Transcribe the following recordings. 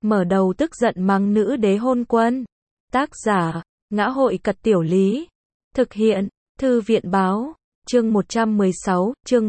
mở đầu tức giận mắng nữ đế hôn quân. Tác giả, Ngã hội Cật Tiểu Lý. Thực hiện, Thư viện Báo. Chương 116, chương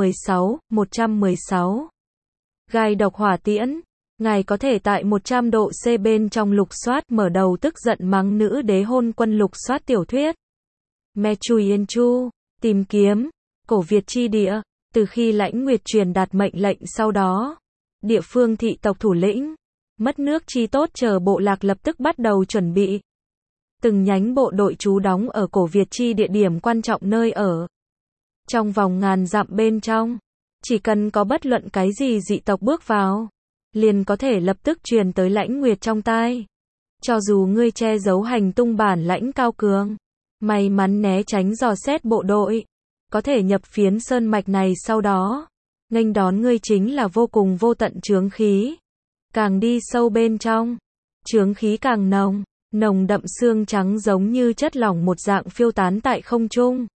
116. Gai độc hỏa tiễn. Ngài có thể tại 100 độ C bên trong lục soát mở đầu tức giận mắng nữ đế hôn quân lục soát tiểu thuyết. Me Chui Yên Chu, tìm kiếm, cổ Việt chi địa, từ khi Lãnh Nguyệt truyền đạt mệnh lệnh sau đó. Địa phương thị tộc thủ lĩnh, mất nước chi tốt chờ bộ lạc lập tức bắt đầu chuẩn bị. Từng nhánh bộ đội trú đóng ở cổ Việt chi địa điểm quan trọng nơi ở. Trong vòng ngàn dặm bên trong, chỉ cần có bất luận cái gì dị tộc bước vào, liền có thể lập tức truyền tới Lãnh Nguyệt trong tai. Cho dù ngươi che giấu hành tung bản lãnh cao cường, may mắn né tránh dò xét bộ đội, có thể nhập phiến sơn mạch này sau đó, nghênh đón ngươi chính là vô cùng vô tận chướng khí. Càng đi sâu bên trong, chướng khí càng nồng, nồng đậm xương trắng giống như chất lỏng một dạng phiêu tán tại không trung.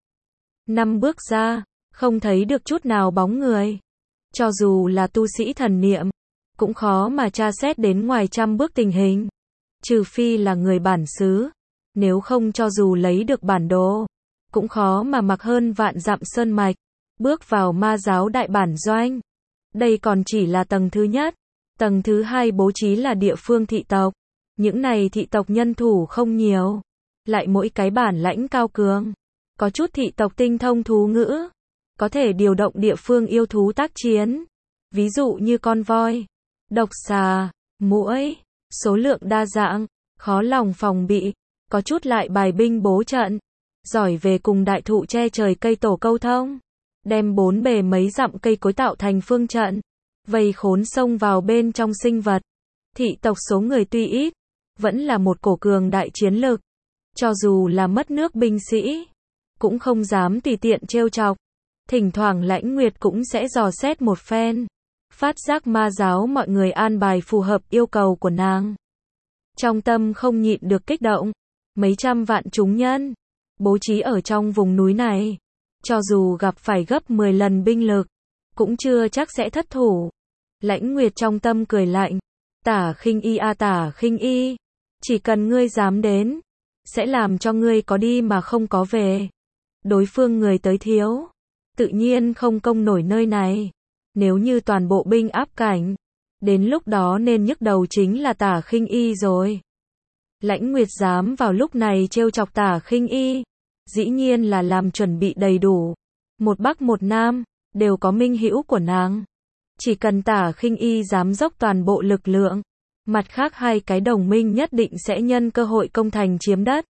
5 bước ra, không thấy được chút nào bóng người. Cho dù là tu sĩ thần niệm, cũng khó mà tra xét đến ngoài 100 bước tình hình. Trừ phi là người bản xứ, nếu không cho dù lấy được bản đồ, cũng khó mà mặc hơn vạn dặm sơn mạch, bước vào ma giáo đại bản doanh. Đây còn chỉ là tầng thứ nhất. Tầng thứ hai bố trí là địa phương thị tộc. Những này thị tộc nhân thủ không nhiều, lại mỗi cái bản lãnh cao cường. Có chút thị tộc tinh thông thú ngữ, có thể điều động địa phương yêu thú tác chiến. Ví dụ như con voi, độc xà, muỗi, số lượng đa dạng, khó lòng phòng bị. Có chút lại bài binh bố trận, giỏi về cùng đại thụ che trời cây tổ câu thông, đem 4 bề mấy dặm cây cối tạo thành phương trận, vây khốn xông vào bên trong sinh vật. Thị tộc số người tuy ít, vẫn là một cổ cường đại chiến lực. Cho dù là mất nước binh sĩ, cũng không dám tùy tiện trêu chọc. Thỉnh thoảng Lãnh Nguyệt cũng sẽ dò xét một phen, phát giác ma giáo mọi người an bài phù hợp yêu cầu của nàng. Trong tâm không nhịn được kích động, mấy trăm vạn chúng nhân, bố trí ở trong vùng núi này, cho dù gặp phải gấp 10 lần binh lực, cũng chưa chắc sẽ thất thủ. Lãnh Nguyệt trong tâm cười lạnh, Tả Khinh Y a Tả Khinh Y, chỉ cần ngươi dám đến, sẽ làm cho ngươi có đi mà không có về. Đối phương người tới thiếu, tự nhiên không công nổi nơi này. Nếu như toàn bộ binh áp cảnh, đến lúc đó nên nhức đầu chính là Tả Khinh Y rồi. Lãnh Nguyệt dám vào lúc này trêu chọc Tả Khinh Y, dĩ nhiên là làm chuẩn bị đầy đủ. Một Bắc một Nam, đều có minh hữu của nàng. Chỉ cần Tả Khinh Y dám dốc toàn bộ lực lượng, mặt khác hai cái đồng minh nhất định sẽ nhân cơ hội công thành chiếm đất.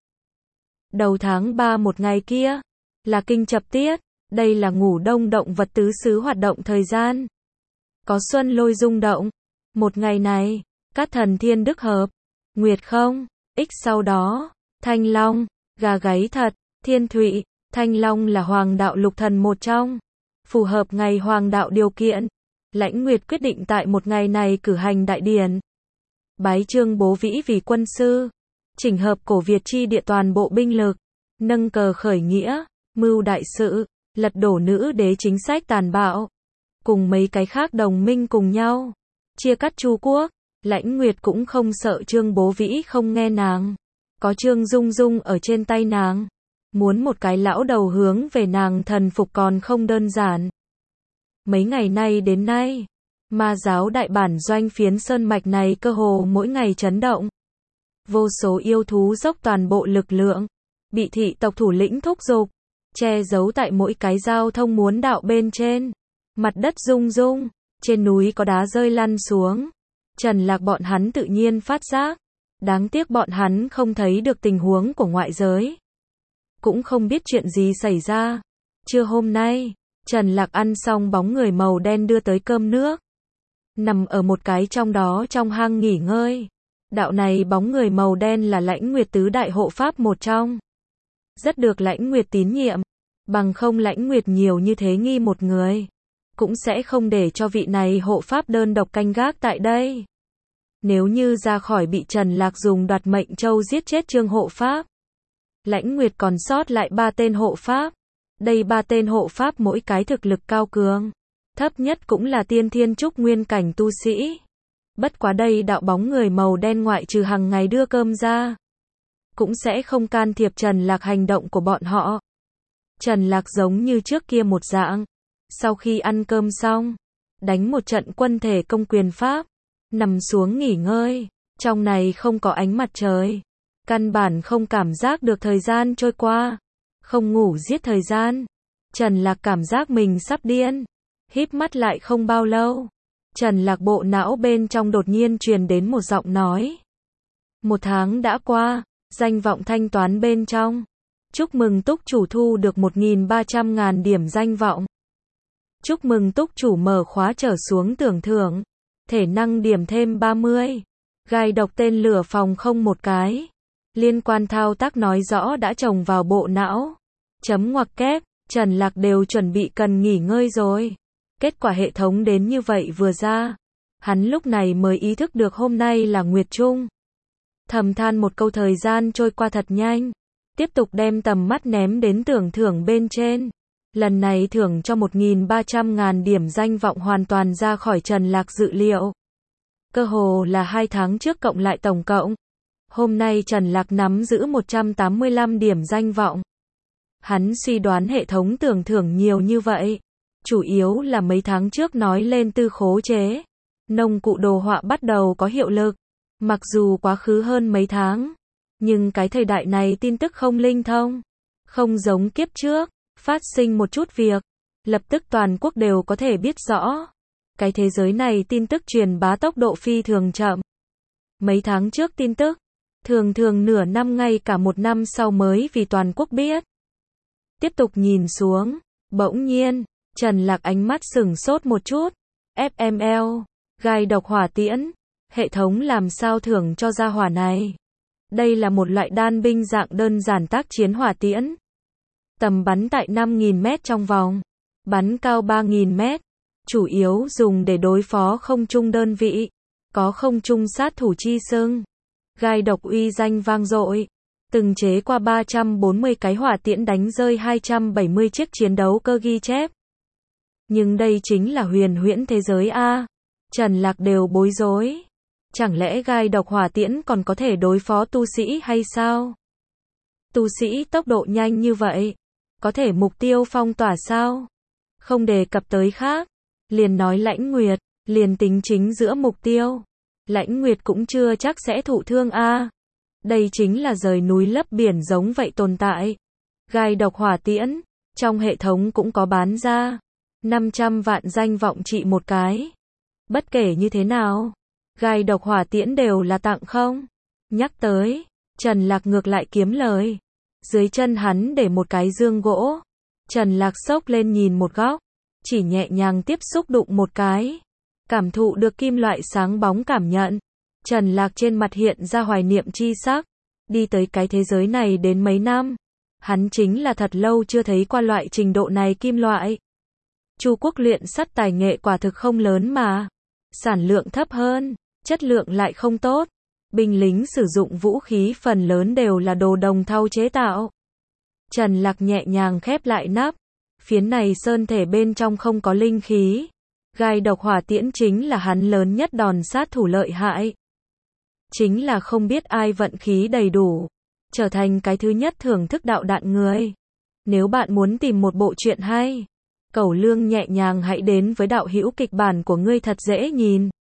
Đầu tháng 3 một ngày kia, là kinh chập tiết, đây là ngủ đông động vật tứ xứ hoạt động thời gian. Có xuân lôi rung động. Một ngày này, các thần thiên đức hợp, nguyệt không, ích sau đó, Thanh Long, gà gáy thật, Thiên Thụy, Thanh Long là hoàng đạo lục thần một trong. Phù hợp ngày hoàng đạo điều kiện. Lãnh Nguyệt quyết định tại một ngày này cử hành đại điển. Bái trương bố vĩ vì quân sư, chỉnh hợp cổ Việt chi địa toàn bộ binh lực, nâng cờ khởi nghĩa, mưu đại sự, lật đổ nữ đế chính sách tàn bạo, cùng mấy cái khác đồng minh cùng nhau chia cắt Chu quốc. Lãnh Nguyệt cũng không sợ Trương Bố Vĩ không nghe nàng, có Trương Dung Dung ở trên tay nàng, muốn một cái lão đầu hướng về nàng thần phục còn không đơn giản. Mấy ngày nay đến nay, ma giáo đại bản doanh phiến sơn mạch này cơ hồ mỗi ngày chấn động. Vô số yêu thú dốc toàn bộ lực lượng, bị thị tộc thủ lĩnh thúc giục, che giấu tại mỗi cái giao thông muốn đạo bên trên. Mặt đất rung rung, trên núi có đá rơi lăn xuống. Trần Lạc bọn hắn tự nhiên phát giác, đáng tiếc bọn hắn không thấy được tình huống của ngoại giới, cũng không biết chuyện gì xảy ra. Trưa hôm nay, Trần Lạc ăn xong bóng người màu đen đưa tới cơm nước, nằm ở một cái trong đó trong hang nghỉ ngơi. Đạo này bóng người màu đen là Lãnh Nguyệt tứ đại hộ pháp một trong, rất được Lãnh Nguyệt tín nhiệm, bằng không Lãnh Nguyệt nhiều như thế nghi một người, cũng sẽ không để cho vị này hộ pháp đơn độc canh gác tại đây. Nếu như ra khỏi bị Trần Lạc dùng đoạt mệnh châu giết chết Trương hộ pháp, Lãnh Nguyệt còn sót lại 3 tên hộ pháp. Đây 3 tên hộ pháp mỗi cái thực lực cao cường, thấp nhất cũng là tiên thiên trúc nguyên cảnh tu sĩ. Bất quá đây đạo bóng người màu đen ngoại trừ hàng ngày đưa cơm ra, cũng sẽ không can thiệp Trần Lạc hành động của bọn họ. Trần Lạc giống như trước kia một dạng. Sau khi ăn cơm xong, đánh một trận quân thể công quyền pháp, nằm xuống nghỉ ngơi. Trong này không có ánh mặt trời, căn bản không cảm giác được thời gian trôi qua. Không ngủ giết thời gian. Trần Lạc cảm giác mình sắp điên. Híp mắt lại không bao lâu, Trần Lạc bộ não bên trong đột nhiên truyền đến một giọng nói. 1 tháng đã qua, danh vọng thanh toán bên trong. Chúc mừng túc chủ thu được 1.300.000 điểm danh vọng. Chúc mừng túc chủ mở khóa trở xuống tưởng thưởng. Thể năng điểm thêm 30. Gai độc tên lửa phòng không một cái. Liên quan thao tác nói rõ đã trồng vào bộ não. Chấm ngoặc kép, Trần Lạc đều chuẩn bị cần nghỉ ngơi rồi. Kết quả hệ thống đến như vậy vừa ra. Hắn lúc này mới ý thức được hôm nay là Nguyệt Trung. Thầm than một câu thời gian trôi qua thật nhanh. Tiếp tục đem tầm mắt ném đến tưởng thưởng bên trên. Lần này thưởng cho 1.300.000 điểm danh vọng hoàn toàn ra khỏi Trần Lạc dự liệu. Cơ hồ là 2 tháng trước cộng lại tổng cộng. Hôm nay Trần Lạc nắm giữ 185 điểm danh vọng. Hắn suy đoán hệ thống tưởng thưởng nhiều như vậy. Chủ yếu là mấy tháng trước nói lên tư khố chế. Nông cụ đồ họa bắt đầu có hiệu lực. Mặc dù quá khứ hơn mấy tháng. Nhưng cái thời đại này tin tức không linh thông. Không giống kiếp trước. Phát sinh một chút việc. Lập tức toàn quốc đều có thể biết rõ. Cái thế giới này tin tức truyền bá tốc độ phi thường chậm. Mấy tháng trước tin tức. Thường thường nửa năm ngay cả 1 năm sau mới vì toàn quốc biết. Tiếp tục nhìn xuống. Bỗng nhiên. Trần Lạc ánh mắt sửng sốt một chút. FML. Gai độc hỏa tiễn. Hệ thống làm sao thưởng cho ra hỏa này. Đây là một loại đan binh dạng đơn giản tác chiến hỏa tiễn. Tầm bắn tại 5.000 mét trong vòng. Bắn cao 3.000 mét. Chủ yếu dùng để đối phó không trung đơn vị. Có không trung sát thủ chi xưng. Gai độc uy danh vang dội. Từng chế qua 340 cái hỏa tiễn đánh rơi 270 chiếc chiến đấu cơ ghi chép. Nhưng đây chính là huyền huyễn thế giới A. Trần Lạc đều bối rối. Chẳng lẽ gai độc hỏa tiễn còn có thể đối phó tu sĩ hay sao? Tu sĩ tốc độ nhanh như vậy. Có thể mục tiêu phong tỏa sao? Không đề cập tới khác. Liền nói Lãnh Nguyệt. Liền tính chính giữa mục tiêu. Lãnh Nguyệt cũng chưa chắc sẽ thụ thương A. Đây chính là rời núi lấp biển giống vậy tồn tại. Gai độc hỏa tiễn. Trong hệ thống cũng có bán ra. 500 vạn danh vọng trị một cái. Bất kể như thế nào. Gai độc hỏa tiễn đều là tặng không? Nhắc tới. Trần Lạc ngược lại kiếm lời. Dưới chân hắn để một cái dương gỗ. Trần Lạc xốc lên nhìn một góc. Chỉ nhẹ nhàng tiếp xúc đụng một cái. Cảm thụ được kim loại sáng bóng cảm nhận. Trần Lạc trên mặt hiện ra hoài niệm chi sắc. Đi tới cái thế giới này đến mấy năm. Hắn chính là thật lâu chưa thấy qua loại trình độ này kim loại. Chu Quốc luyện sắt tài nghệ quả thực không lớn mà. Sản lượng thấp hơn. Chất lượng lại không tốt. Binh lính sử dụng vũ khí phần lớn đều là đồ đồng thau chế tạo. Trần Lạc nhẹ nhàng khép lại nắp. Phiến này sơn thể bên trong không có linh khí. Gai độc hỏa tiễn chính là hắn lớn nhất đòn sát thủ lợi hại. Chính là không biết ai vận khí đầy đủ. Trở thành cái thứ nhất thưởng thức đạo đạn người. Nếu bạn muốn tìm một bộ truyện hay. Cẩu Lương nhẹ nhàng hãy đến với đạo hữu kịch bản của ngươi thật dễ nhìn.